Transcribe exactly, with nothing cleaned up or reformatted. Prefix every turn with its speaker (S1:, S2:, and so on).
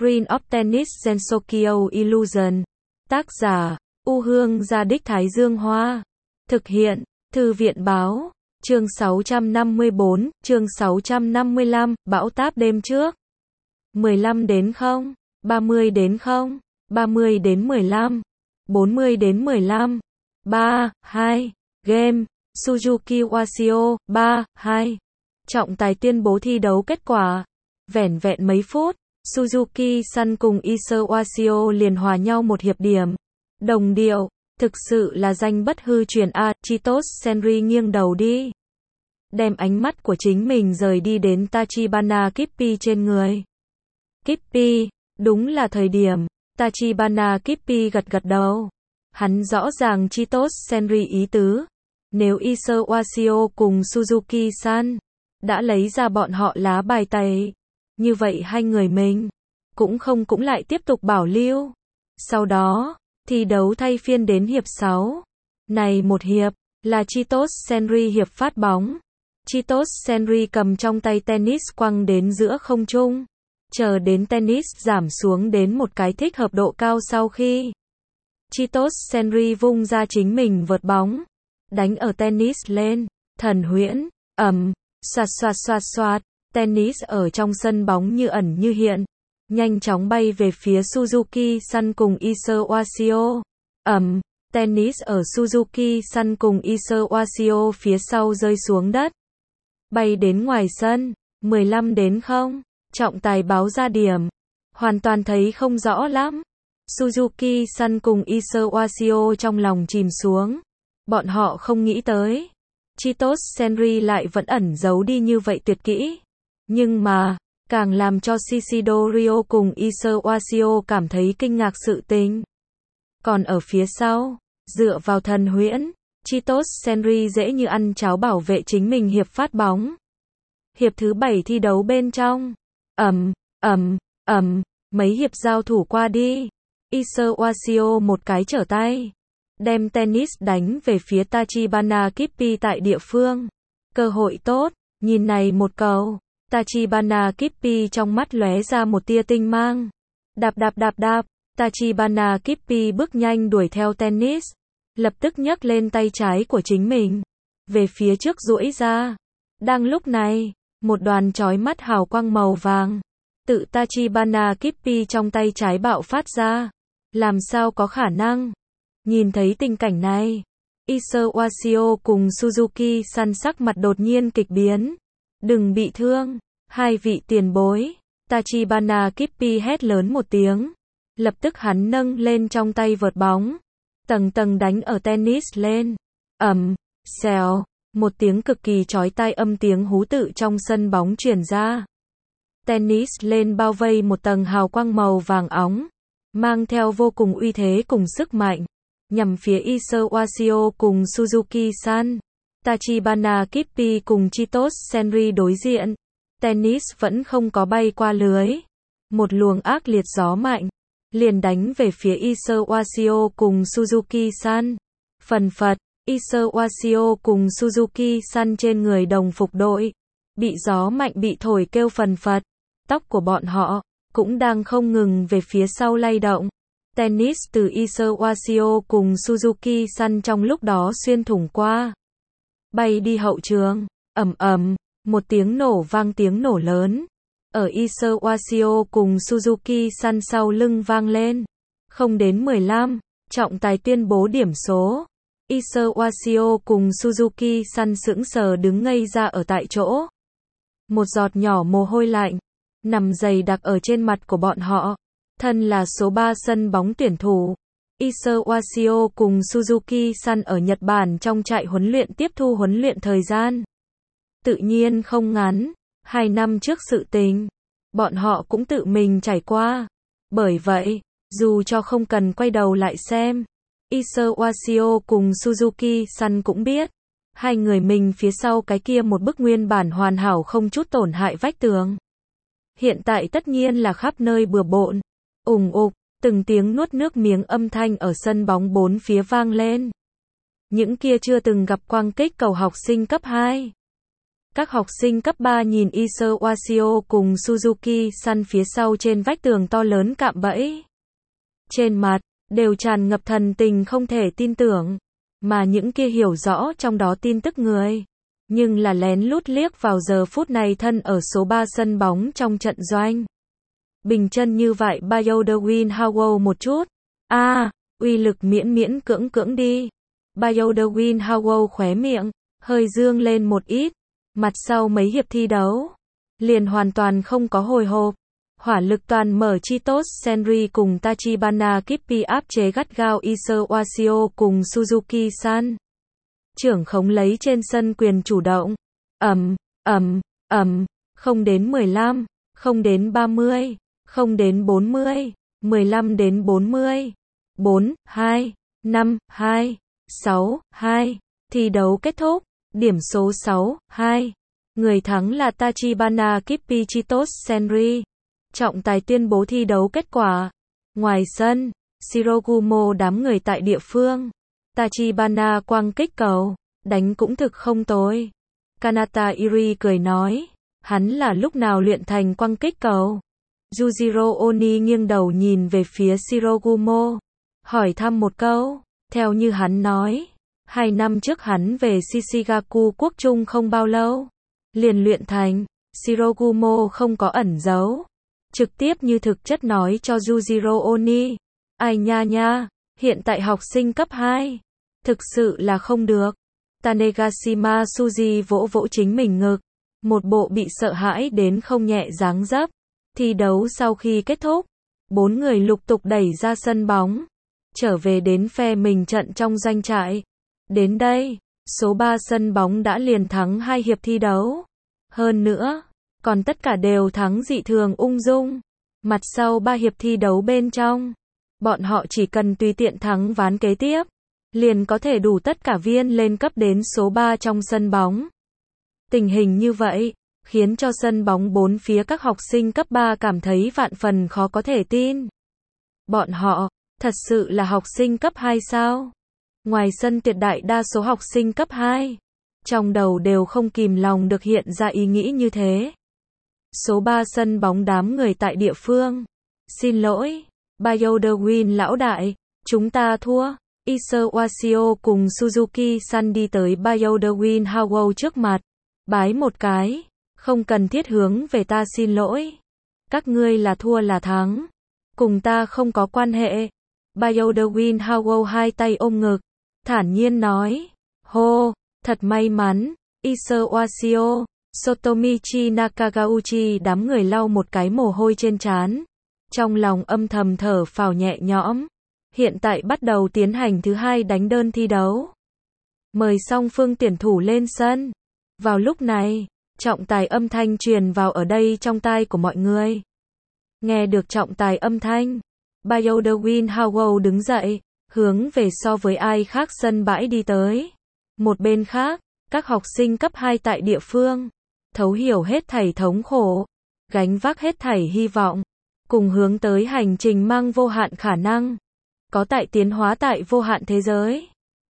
S1: Green of Tennis Gensokyo Illusion. Tác giả, U Hương Gia Đích Thái Dương Hoa. Thực hiện, Thư viện Báo. Chương sáu trăm năm mươi bốn, chương sáu trăm năm mươi lăm, bão táp đêm trước. mười lăm đến không, ba mươi đến không, ba mươi đến mười lăm, bốn mươi đến mười lăm, ba, hai, game, Suzuki Wasio, ba, hai. Trọng tài tuyên bố thi đấu kết quả. Vẻn vẹn mấy phút, Suzuki Sun cùng Issa Wasio liền hòa nhau một hiệp điểm. Đồng điệu, thực sự là danh bất hư truyền a, Chitos Senri nghiêng đầu đi. Đem ánh mắt của chính mình rời đi đến Tachibana Kippi trên người. Kippi, đúng là thời điểm. Tachibana Kippi gật gật đầu. Hắn rõ ràng Chitos Senri ý tứ. Nếu Issa Wasio cùng Suzuki Sun đã lấy ra bọn họ lá bài tẩy, như vậy hai người mình cũng không cũng lại tiếp tục bảo lưu. Sau đó, thi đấu thay phiên đến hiệp sáu. Này một hiệp là Chitos Senri hiệp phát bóng. Chitos Senri cầm trong tay tennis quăng đến giữa không trung, chờ đến tennis giảm xuống đến một cái thích hợp độ cao sau khi Chitos Senri vung ra chính mình vợt bóng, đánh ở tennis lên, thần huyễn, ầm, xoạt xoạt xoạt xoạt, tennis ở trong sân bóng như ẩn như hiện, nhanh chóng bay về phía Suzuki Sun cùng Issa Wasio. Ầm, tennis ở Suzuki Sun cùng Issa Wasio phía sau rơi xuống đất, bay đến ngoài sân. Mười lăm đến không, trọng tài báo ra điểm. Hoàn toàn thấy không rõ lắm. Suzuki Sun cùng Issa Wasio trong lòng chìm xuống. Bọn họ không nghĩ tới Chitos Senri lại vẫn ẩn giấu đi như vậy tuyệt kỹ. Nhưng mà, càng làm cho Shishido Ryo cùng Issa Wasio cảm thấy kinh ngạc sự tình. Còn ở phía sau, dựa vào thần huyễn, Chitos Senri dễ như ăn cháo bảo vệ chính mình hiệp phát bóng. Hiệp thứ bảy thi đấu bên trong. Ầm, ầm, ầm, mấy hiệp giao thủ qua đi. Issa Wasio một cái trở tay, đem tennis đánh về phía Tachibana Kippi tại địa phương. Cơ hội tốt, nhìn này một cầu. Tachibana Kippi trong mắt lóe ra một tia tinh mang. Đạp đạp đạp đạp, Tachibana Kippi bước nhanh đuổi theo tennis, lập tức nhấc lên tay trái của chính mình, về phía trước duỗi ra. Đang lúc này, một đoàn chói mắt hào quang màu vàng, tự Tachibana Kippi trong tay trái bạo phát ra. Làm sao có khả năng? Nhìn thấy tình cảnh này, Issa Wasio cùng Suzuki Sun sắc mặt đột nhiên kịch biến. Đừng bị thương, hai vị tiền bối. Tachibana Kippi hét lớn một tiếng. Lập tức hắn nâng lên trong tay vợt bóng, tầng tầng đánh ở tennis lên. Ầm, xèo, một tiếng cực kỳ chói tai âm tiếng hú tự trong sân bóng truyền ra. Tennis lên bao vây một tầng hào quang màu vàng óng, mang theo vô cùng uy thế cùng sức mạnh, nhằm phía Issa Wasio cùng Suzuki Sun. Tachibana Kippi cùng Chitos Senri đối diện. Tennis vẫn không có bay qua lưới. Một luồng ác liệt gió mạnh liền đánh về phía Issa Wasio cùng Suzuki Sun. Phần phật, Issa Wasio cùng Suzuki Sun trên người đồng phục đội, bị gió mạnh bị thổi kêu phần phật. Tóc của bọn họ cũng đang không ngừng về phía sau lay động. Tennis từ Issa Wasio cùng Suzuki Sun trong lúc đó xuyên thủng qua, bay đi hậu trường. Ầm ầm, một tiếng nổ vang, tiếng nổ lớn ở Issa Wasio cùng Suzuki Sun sau lưng vang lên. Không đến mười lăm, trọng tài tuyên bố điểm số. Issa Wasio cùng Suzuki Sun sững sờ đứng ngây ra ở tại chỗ. Một giọt nhỏ mồ hôi lạnh nằm dày đặc ở trên mặt của bọn họ. Thân là số ba sân bóng tuyển thủ, Issa Wasio cùng Suzuki Sun ở Nhật Bản trong trại huấn luyện tiếp thu huấn luyện thời gian tự nhiên không ngắn. Hai năm trước sự tình, bọn họ cũng tự mình trải qua. Bởi vậy, dù cho không cần quay đầu lại xem, Issa Wasio cùng Suzuki Sun cũng biết, hai người mình phía sau cái kia một bức nguyên bản hoàn hảo không chút tổn hại vách tường, hiện tại tất nhiên là khắp nơi bừa bộn. Ùng ục, từng tiếng nuốt nước miếng âm thanh ở sân bóng bốn phía vang lên. Những kia chưa từng gặp quang kích cầu học sinh cấp hai, Các học sinh cấp ba nhìn Issei Washio cùng Suzuki-san phía sau trên vách tường to lớn cạm bẫy. Trên mặt, đều tràn ngập thần tình không thể tin tưởng. Mà những kia hiểu rõ trong đó tin tức người. Nhưng là lén lút liếc vào giờ phút này thân ở số ba sân bóng trong trận doanh. Bình chân như vậy Bayou-de-Win Howell một chút. a à, uy lực miễn miễn cưỡng cưỡng đi. Bayou-de-Win Howell khóe miệng, hơi dương lên một ít. Mặt sau mấy hiệp thi đấu, liền hoàn toàn không có hồi hộp. Hỏa lực toàn mở Chitos Senri cùng Tachibana Kippi áp chế gắt gao Issei Washio cùng Suzuki-san. Trưởng khống lấy trên sân quyền chủ động. Ầm, ầm, ầm, không đến mười lăm, không đến ba mươi, không đến bốn mươi, mười lăm đến bốn mươi. bốn, hai, năm, hai, sáu, hai. Thi đấu kết thúc, điểm số sáu, hai. Người thắng là Tachibana Kippi Chitos Senri. Trọng tài tuyên bố thi đấu kết quả. Ngoài sân, Shirogumo đám người tại địa phương. Tachibana quăng kích cầu, đánh cũng thực không tồi. Kanata Iri cười nói, hắn là lúc nào luyện thành quăng kích cầu. Yujiro Oni nghiêng đầu nhìn về phía Shirogumo, hỏi thăm một câu. Theo như hắn nói, hai năm trước hắn về Shishigaku quốc trung không bao lâu, liền luyện thành. Shirogumo không có ẩn giấu, trực tiếp như thực chất nói cho Yujiro Oni. Ai nha nha, hiện tại học sinh cấp hai, thực sự là không được. Tanegashima Suji vỗ vỗ chính mình ngực, một bộ bị sợ hãi đến không nhẹ dáng dấp. Thi đấu sau khi kết thúc, bốn người lục tục đẩy ra sân bóng, trở về đến phe mình trận trong doanh trại. Đến đây, số ba sân bóng đã liền thắng hai hiệp thi đấu. Hơn nữa, còn tất cả đều thắng dị thường ung dung. Mặt sau ba hiệp thi đấu bên trong, bọn họ chỉ cần tùy tiện thắng ván kế tiếp, liền có thể đủ tất cả viên lên cấp đến số ba trong sân bóng. Tình hình như vậy, khiến cho sân bóng bốn phía các học sinh cấp ba cảm thấy vạn phần khó có thể tin. Bọn họ, thật sự là học sinh cấp hai sao? Ngoài sân tuyệt đại đa số học sinh cấp hai, trong đầu đều không kìm lòng được hiện ra ý nghĩ như thế. Số ba sân bóng đám người tại địa phương. Xin lỗi, Bayou-de-Win lão đại, chúng ta thua. Issei Washio cùng Suzuki-san đi tới Bayou-de-Win Howell trước mặt, bái một cái, không cần thiết hướng về ta xin lỗi. Các ngươi là thua là thắng, cùng ta không có quan hệ. Bayou-de-Win Howell hai tay ôm ngực, thản nhiên nói, hô, thật may mắn. Issei Washio, Sotomichi Nakagauchi đám người lau một cái mồ hôi trên trán, trong lòng âm thầm thở phào nhẹ nhõm. Hiện tại bắt đầu tiến hành thứ hai đánh đơn thi đấu. Mời song phương tuyển thủ lên sân. Vào lúc này, trọng tài âm thanh truyền vào ở đây trong tai của mọi người. Nghe được trọng tài âm thanh, Bayou-de-Win Howell đứng dậy, hướng về so với ai khác sân bãi đi tới. Một bên khác, các học sinh cấp hai tại địa phương, thấu hiểu hết thảy thống khổ, gánh vác hết thảy hy vọng, cùng hướng tới hành trình mang vô hạn khả năng, có tại tiến hóa tại vô hạn thế giới.